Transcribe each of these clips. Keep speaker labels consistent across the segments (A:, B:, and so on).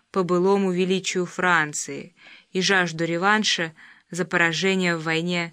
A: по былому величию Франции и жажду реванша за поражение в войне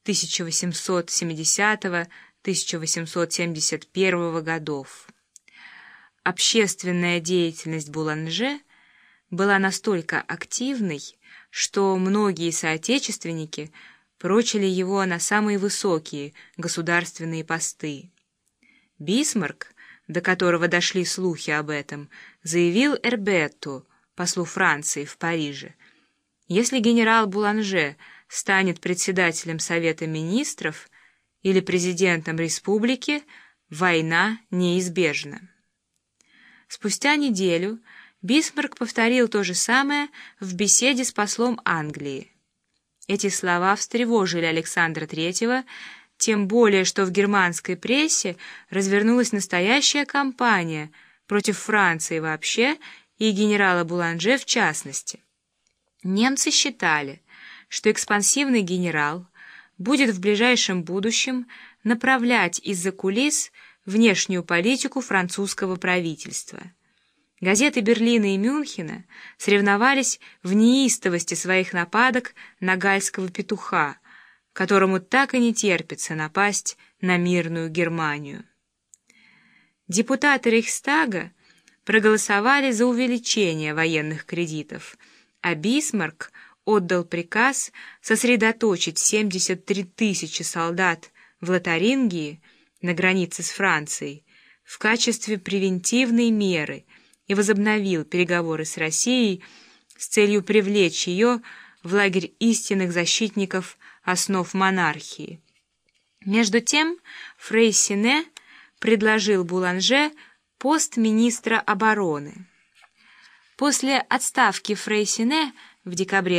A: 1870-1871 годов. Общественная деятельность Буланже была настолько активной, что многие соотечественники прочили его на самые высокие государственные посты. Бисмарк, до которого дошли слухи об этом, заявил Эрбетту, послу Франции в Париже: если генерал Буланже станет председателем Совета министров или президентом республики, война неизбежна. Спустя неделю Бисмарк повторил то же самое в беседе с послом Англии. Эти слова встревожили Александра III, тем более что в германской прессе развернулась настоящая кампания против Франции вообще и генерала Буланже в частности. Немцы считали, что экспансивный генерал будет в ближайшем будущем направлять из-за кулис внешнюю политику французского правительства. Газеты Берлина и Мюнхена соревновались в неистовости своих нападок на гальского петуха, которому так и не терпится напасть на мирную Германию. Депутаты Рейхстага проголосовали за увеличение военных кредитов, а Бисмарк отдал приказ сосредоточить 73 тысячи солдат в Лотарингии на границе с Францией в качестве превентивной меры и возобновил переговоры с Россией с целью привлечь ее в лагерь истинных защитников основ монархии. Между тем Фрейсине предложил Буланже пост министра обороны. После отставки Фрейсине в декабре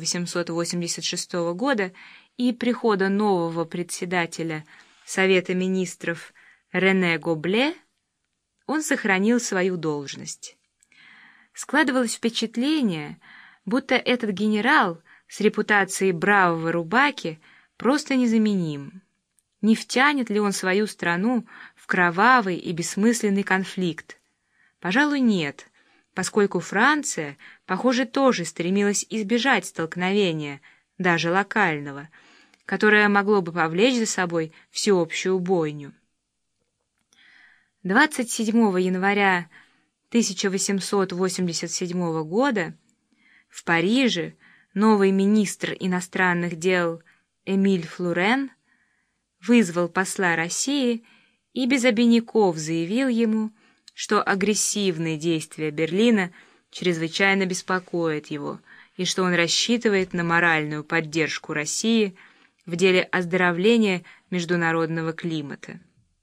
A: 1886 года и прихода нового председателя Совета министров Рене Гобле он сохранил свою должность. Складывалось впечатление, будто этот генерал с репутацией бравого рубаки просто незаменим. Не втянет ли он свою страну в кровавый и бессмысленный конфликт? Пожалуй, нет, поскольку Франция, похоже, тоже стремилась избежать столкновения, даже локального, которое могло бы повлечь за собой всеобщую бойню. 27 января 1887 года в Париже новый министр иностранных дел Эмиль Флурен вызвал посла России и без обиняков заявил ему, что агрессивные действия Берлина чрезвычайно беспокоят его и что он рассчитывает на моральную поддержку России в деле оздоровления международного климата.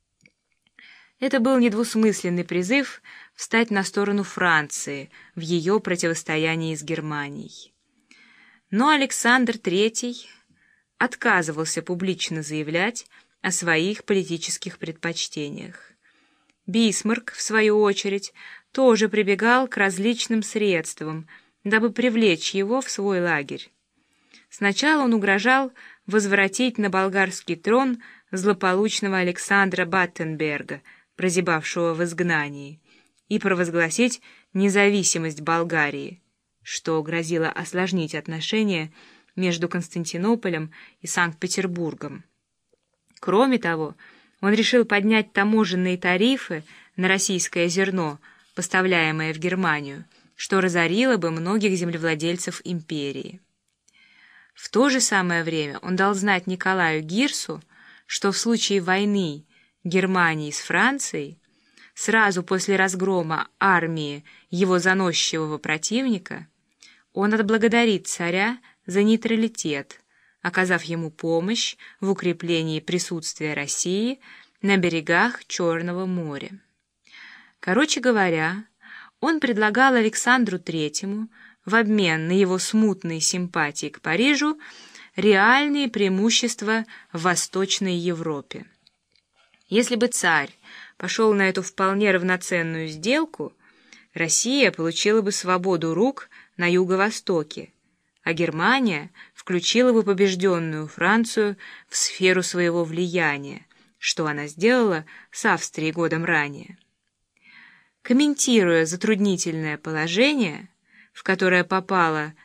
A: Это был недвусмысленный призыв встать на сторону Франции в ее противостоянии с Германией. Но Александр III отказывался публично заявлять о своих политических предпочтениях. Бисмарк, в свою очередь, тоже прибегал к различным средствам, дабы привлечь его в свой лагерь. Сначала он угрожал возвратить на болгарский трон злополучного Александра Баттенберга, прозябавшего в изгнании, и провозгласить независимость Болгарии, что грозило осложнить отношения между Константинополем и Санкт-Петербургом. Кроме того, он решил поднять таможенные тарифы на российское зерно, поставляемое в Германию, что разорило бы многих землевладельцев империи. В то же самое время он дал знать Николаю Гирсу, что в случае войны Германии с Францией, сразу после разгрома армии его заносчивого противника, он отблагодарит царя за нейтралитет, оказав ему помощь в укреплении присутствия России на берегах Черного моря. Короче говоря, он предлагал Александру III в обмен на его смутные симпатии к Парижу реальные преимущества в Восточной Европе. Если бы царь пошел на эту вполне равноценную сделку, Россия получила бы свободу рук на юго-востоке, а Германия включила бы побежденную Францию в сферу своего влияния, что она сделала с Австрией годом ранее. Комментируя затруднительное положение, в которое попала